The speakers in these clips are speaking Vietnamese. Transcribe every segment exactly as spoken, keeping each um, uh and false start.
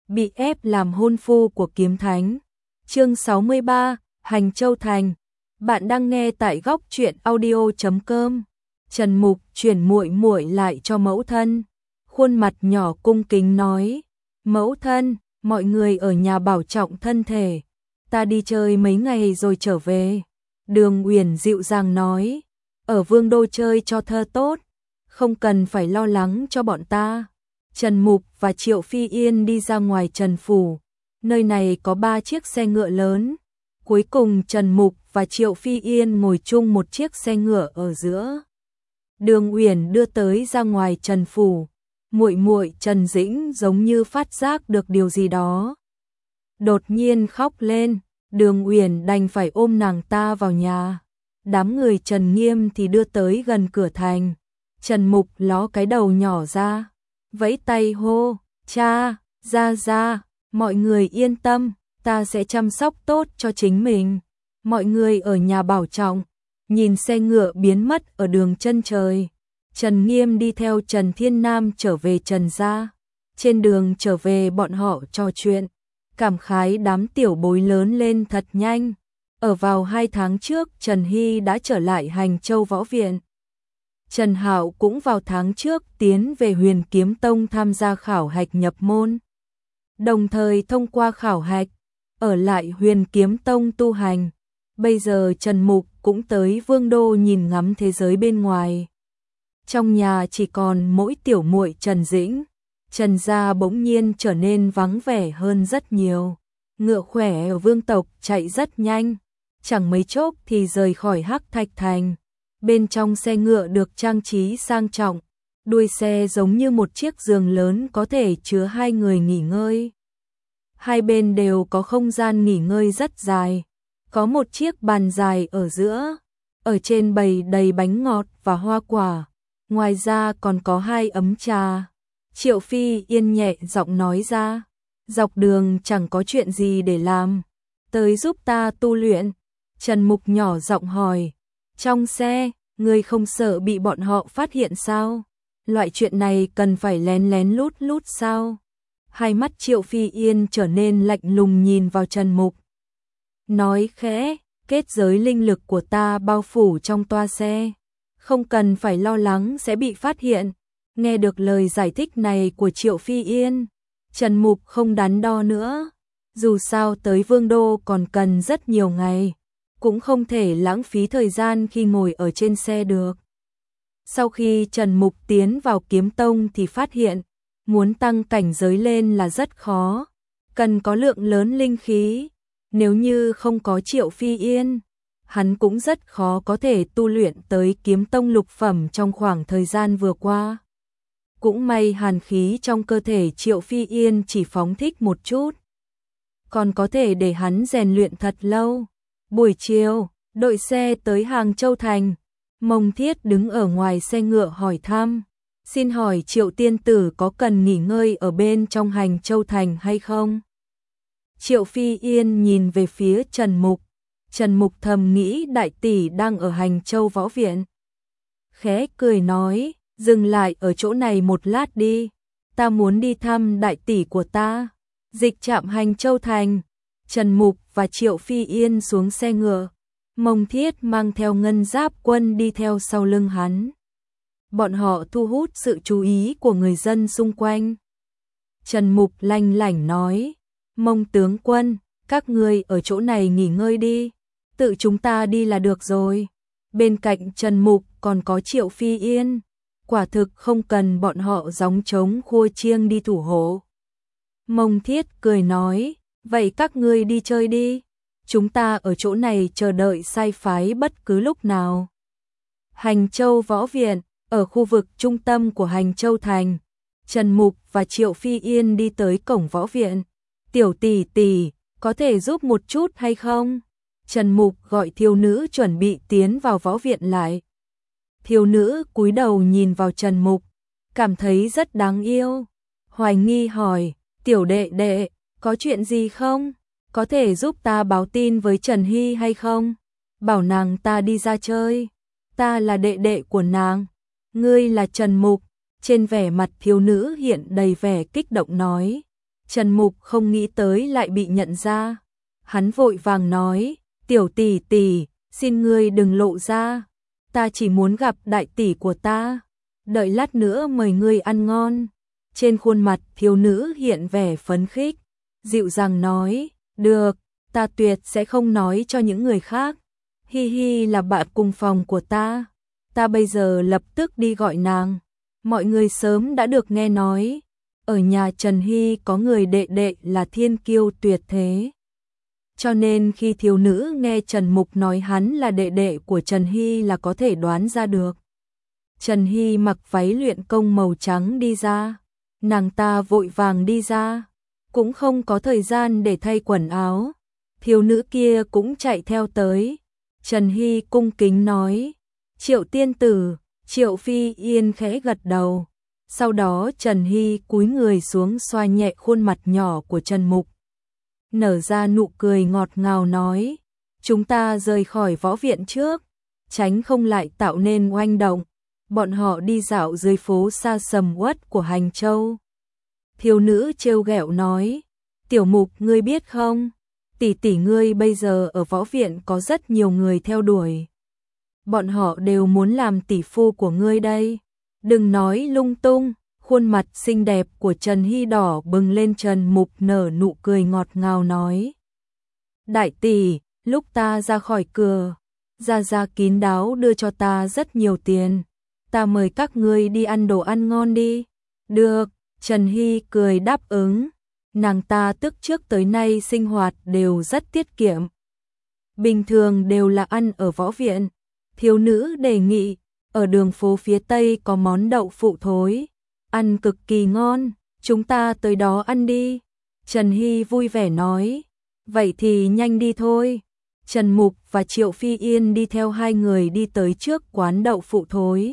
bị ép làm hôn phu của kiếm thánh. Chương sáu mươi ba, Hành Châu Thành. Bạn đang nghe tại góc truyện audio chấm com. Trần Mục chuyển muội muội lại cho mẫu thân, khuôn mặt nhỏ cung kính nói: "Mẫu thân, mọi người ở nhà bảo trọng thân thể, ta đi chơi mấy ngày rồi trở về." Đường Uyển dịu dàng nói: "Ở Vương đô chơi cho thơ tốt, không cần phải lo lắng cho bọn ta." Trần Mục và Triệu Phi Yên đi ra ngoài Trần phủ. Nơi này có ba chiếc xe ngựa lớn. Cuối cùng Trần Mục và Triệu Phi Yên ngồi chung một chiếc xe ngựa ở giữa. Đường Uyển đưa tới ra ngoài Trần phủ. Muội muội Trần Dĩnh giống như phát giác được điều gì đó, đột nhiên khóc lên. Đường Uyển đành phải ôm nàng ta vào nhà. Đám người Trần Nghiêm thì đưa tới gần cửa thành. Trần Mục ló cái đầu nhỏ ra, vẫy tay hô: "Cha, ra ra, mọi người yên tâm, ta sẽ chăm sóc tốt cho chính mình. Mọi người ở nhà bảo trọng." Nhìn xe ngựa biến mất ở đường chân trời, Trần Nghiêm đi theo Trần Thiên Nam trở về Trần gia. Trên đường trở về bọn họ trò chuyện, cảm khái đám tiểu bối lớn lên thật nhanh. Ở vào hai tháng trước Trần Hy đã trở lại Hành Châu Võ Viện. Trần Hạo cũng vào tháng trước tiến về Huyền Kiếm Tông tham gia khảo hạch nhập môn. Đồng thời thông qua khảo hạch, ở lại Huyền Kiếm Tông tu hành. Bây giờ Trần Mục cũng tới Vương đô nhìn ngắm thế giới bên ngoài. Trong nhà chỉ còn mỗi tiểu muội Trần Dĩnh. Trần gia bỗng nhiên trở nên vắng vẻ hơn rất nhiều. Ngựa khỏe ở Vương tộc chạy rất nhanh, chẳng mấy chốc thì rời khỏi Hắc Thạch Thành. Bên trong xe ngựa được trang trí sang trọng, đuôi xe giống như một chiếc giường lớn có thể chứa hai người nghỉ ngơi. Hai bên đều có không gian nghỉ ngơi rất dài, có một chiếc bàn dài ở giữa, ở trên bày đầy bánh ngọt và hoa quả, ngoài ra còn có hai ấm trà. Triệu Phi Yên nhẹ giọng nói ra: "Dọc đường chẳng có chuyện gì để làm, tới giúp ta tu luyện." Trần Mục nhỏ giọng hỏi: "Trong xe, ngươi không sợ bị bọn họ phát hiện sao? Loại chuyện này cần phải lén lén lút lút sao?" Hai mắt Triệu Phi Yên trở nên lạnh lùng nhìn vào Trần Mục, nói khẽ: "Kết giới linh lực của ta bao phủ trong toa xe, không cần phải lo lắng sẽ bị phát hiện." Nghe được lời giải thích này của Triệu Phi Yên, Trần Mục không đắn đo nữa. Dù sao tới Vương đô còn cần rất nhiều ngày, cũng không thể lãng phí thời gian khi ngồi ở trên xe được. Sau khi Trần Mục tiến vào Kiếm Tông thì phát hiện, muốn tăng cảnh giới lên là rất khó, cần có lượng lớn linh khí. Nếu như không có Triệu Phi Yên, hắn cũng rất khó có thể tu luyện tới Kiếm Tông lục phẩm trong khoảng thời gian vừa qua. Cũng may hàn khí trong cơ thể Triệu Phi Yên chỉ phóng thích một chút, còn có thể để hắn rèn luyện thật lâu. Buổi chiều, đội xe tới Hàng Châu Thành. Mông Thiết đứng ở ngoài xe ngựa hỏi thăm: "Xin hỏi Triệu tiên tử có cần nghỉ ngơi ở bên trong Hành Châu Thành hay không?" Triệu Phi Yên nhìn về phía Trần Mục. Trần Mục thầm nghĩ đại tỷ đang ở Hành Châu Võ Viện, khẽ cười nói: "Dừng lại ở chỗ này một lát đi, ta muốn đi thăm đại tỷ của ta." Dịch trạm Hành Châu Thành, Trần Mục và Triệu Phi Yên xuống xe ngựa. Mông Thiết mang theo Ngân Giáp Quân đi theo sau lưng hắn. Bọn họ thu hút sự chú ý của người dân xung quanh. Trần Mục lanh lảnh nói: "Mông tướng quân, các ngươi ở chỗ này nghỉ ngơi đi, tự chúng ta đi là được rồi." Bên cạnh Trần Mục còn có Triệu Phi Yên, quả thực không cần bọn họ gióng trống khua chiêng đi thủ hộ. Mông Thiết cười nói: "Vậy các ngươi đi chơi đi, chúng ta ở chỗ này chờ đợi sai phái bất cứ lúc nào." Hành Châu Võ Viện, ở khu vực trung tâm của Hành Châu Thành. Trần Mục và Triệu Phi Yên đi tới cổng võ viện. "Tiểu tỷ tỷ, có thể giúp một chút hay không?" Trần Mục gọi thiếu nữ chuẩn bị tiến vào võ viện lại. Thiếu nữ cúi đầu nhìn vào Trần Mục, cảm thấy rất đáng yêu, hoài nghi hỏi: "Tiểu đệ đệ, có chuyện gì không? Có thể giúp ta báo tin với Trần Hy hay không? Bảo nàng ta đi ra chơi, ta là đệ đệ của nàng." "Ngươi là Trần Mục?" Trên vẻ mặt thiếu nữ hiện đầy vẻ kích động nói. Trần Mục không nghĩ tới lại bị nhận ra. Hắn vội vàng nói, tiểu tỷ tỷ, xin ngươi đừng lộ ra. Ta chỉ muốn gặp đại tỷ của ta. Đợi lát nữa mời ngươi ăn ngon. Trên khuôn mặt thiếu nữ hiện vẻ phấn khích, dịu dàng nói, được, ta tuyệt sẽ không nói cho những người khác. Hi Hi là bạn cùng phòng của ta. Ta bây giờ lập tức đi gọi nàng. Mọi người sớm đã được nghe nói, ở nhà Trần Hy có người đệ đệ là thiên kiêu tuyệt thế. Cho nên khi thiếu nữ nghe Trần Mục nói hắn là đệ đệ của Trần Hy là có thể đoán ra được. Trần Hy mặc váy luyện công màu trắng đi ra. Nàng ta vội vàng đi ra, cũng không có thời gian để thay quần áo. Thiếu nữ kia cũng chạy theo tới. Trần Hy cung kính nói, Triệu tiên tử. Triệu Phi Yên khẽ gật đầu. Sau đó Trần Hy cúi người xuống xoa nhẹ khuôn mặt nhỏ của Trần Mục. Nở ra nụ cười ngọt ngào nói, chúng ta rời khỏi võ viện trước, tránh không lại tạo nên oanh động. Bọn họ đi dạo dưới phố xa sầm uất của Hành Châu. Thiếu nữ trêu ghẹo nói, Tiểu Mục ngươi biết không, tỷ tỷ ngươi bây giờ ở võ viện có rất nhiều người theo đuổi. Bọn họ đều muốn làm tỷ phu của ngươi đây. Đừng nói lung tung. Khuôn mặt xinh đẹp của Trần Hy đỏ bừng lên. Trần Mục nở nụ cười ngọt ngào nói, đại tỷ, lúc ta ra khỏi cửa, Gia Gia kín đáo đưa cho ta rất nhiều tiền. Ta mời các ngươi đi ăn đồ ăn ngon đi. Được, Trần Hy cười đáp ứng. Nàng ta tức trước tới nay sinh hoạt đều rất tiết kiệm. Bình thường đều là ăn ở võ viện. Thiếu nữ đề nghị, ở đường phố phía Tây có món đậu phụ thối, ăn cực kỳ ngon, chúng ta tới đó ăn đi. Trần Hy vui vẻ nói, vậy thì nhanh đi thôi. Trần Mục và Triệu Phi Yên đi theo hai người đi tới trước quán đậu phụ thối.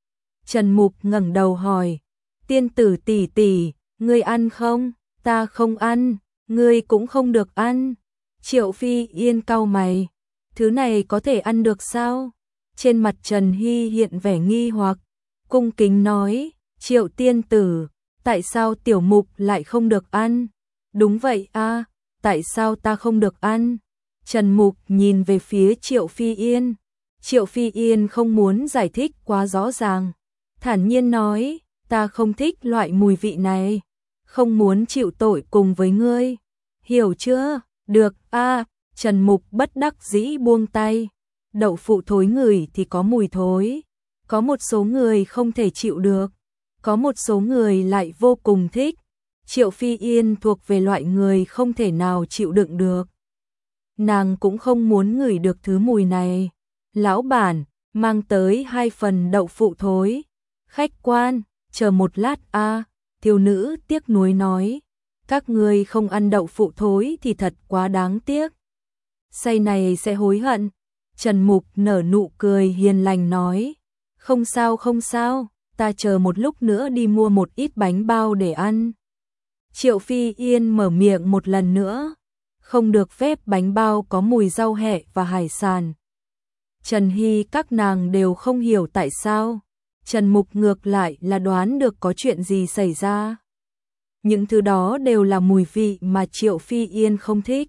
Trần Mục ngẩng đầu hỏi, tiên tử tỷ tỷ, ngươi ăn không? Ta không ăn, ngươi cũng không được ăn. Triệu Phi Yên cau mày, thứ này có thể ăn được sao? Trên mặt Trần Hy hiện vẻ nghi hoặc, cung kính nói, Triệu tiên tử, tại sao Tiểu Mục lại không được ăn? Đúng vậy a, tại sao ta không được ăn? Trần Mục nhìn về phía Triệu Phi Yên. Triệu Phi Yên không muốn giải thích quá rõ ràng, thản nhiên nói, ta không thích loại mùi vị này, không muốn chịu tội cùng với ngươi. Hiểu chưa? Được a. Trần Mục bất đắc dĩ buông tay. Đậu phụ thối ngửi thì có mùi thối, có một số người không thể chịu được, có một số người lại vô cùng thích. Triệu Phi Yên thuộc về loại người không thể nào chịu đựng được. Nàng cũng không muốn ngửi được thứ mùi này. Lão bản, mang tới hai phần đậu phụ thối. Khách quan, chờ một lát a. Thiếu nữ tiếc nuối nói, các ngươi không ăn đậu phụ thối thì thật quá đáng tiếc. Say này sẽ hối hận. Trần Mục nở nụ cười hiền lành nói, không sao không sao, ta chờ một lúc nữa đi mua một ít bánh bao để ăn. Triệu Phi Yên mở miệng một lần nữa, không được phép bánh bao có mùi rau hẹ và hải sản. Trần Hy các nàng đều không hiểu tại sao. Trần Mục ngược lại là đoán được có chuyện gì xảy ra. Những thứ đó đều là mùi vị mà Triệu Phi Yên không thích.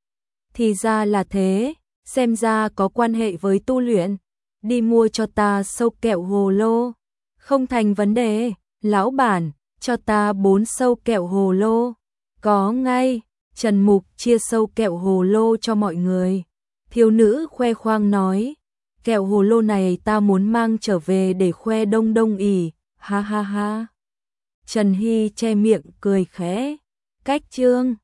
Thì ra là thế, xem ra có quan hệ với tu luyện. Đi mua cho ta sâu kẹo hồ lô. Không thành vấn đề, lão bản, cho ta bốn sâu kẹo hồ lô. Có ngay. Trần Mục chia sâu kẹo hồ lô cho mọi người. Thiếu nữ khoe khoang nói, kẹo hồ lô này ta muốn mang trở về để khoe đông đông ỉ, ha ha ha. Trần Hy che miệng cười khẽ. Cách chương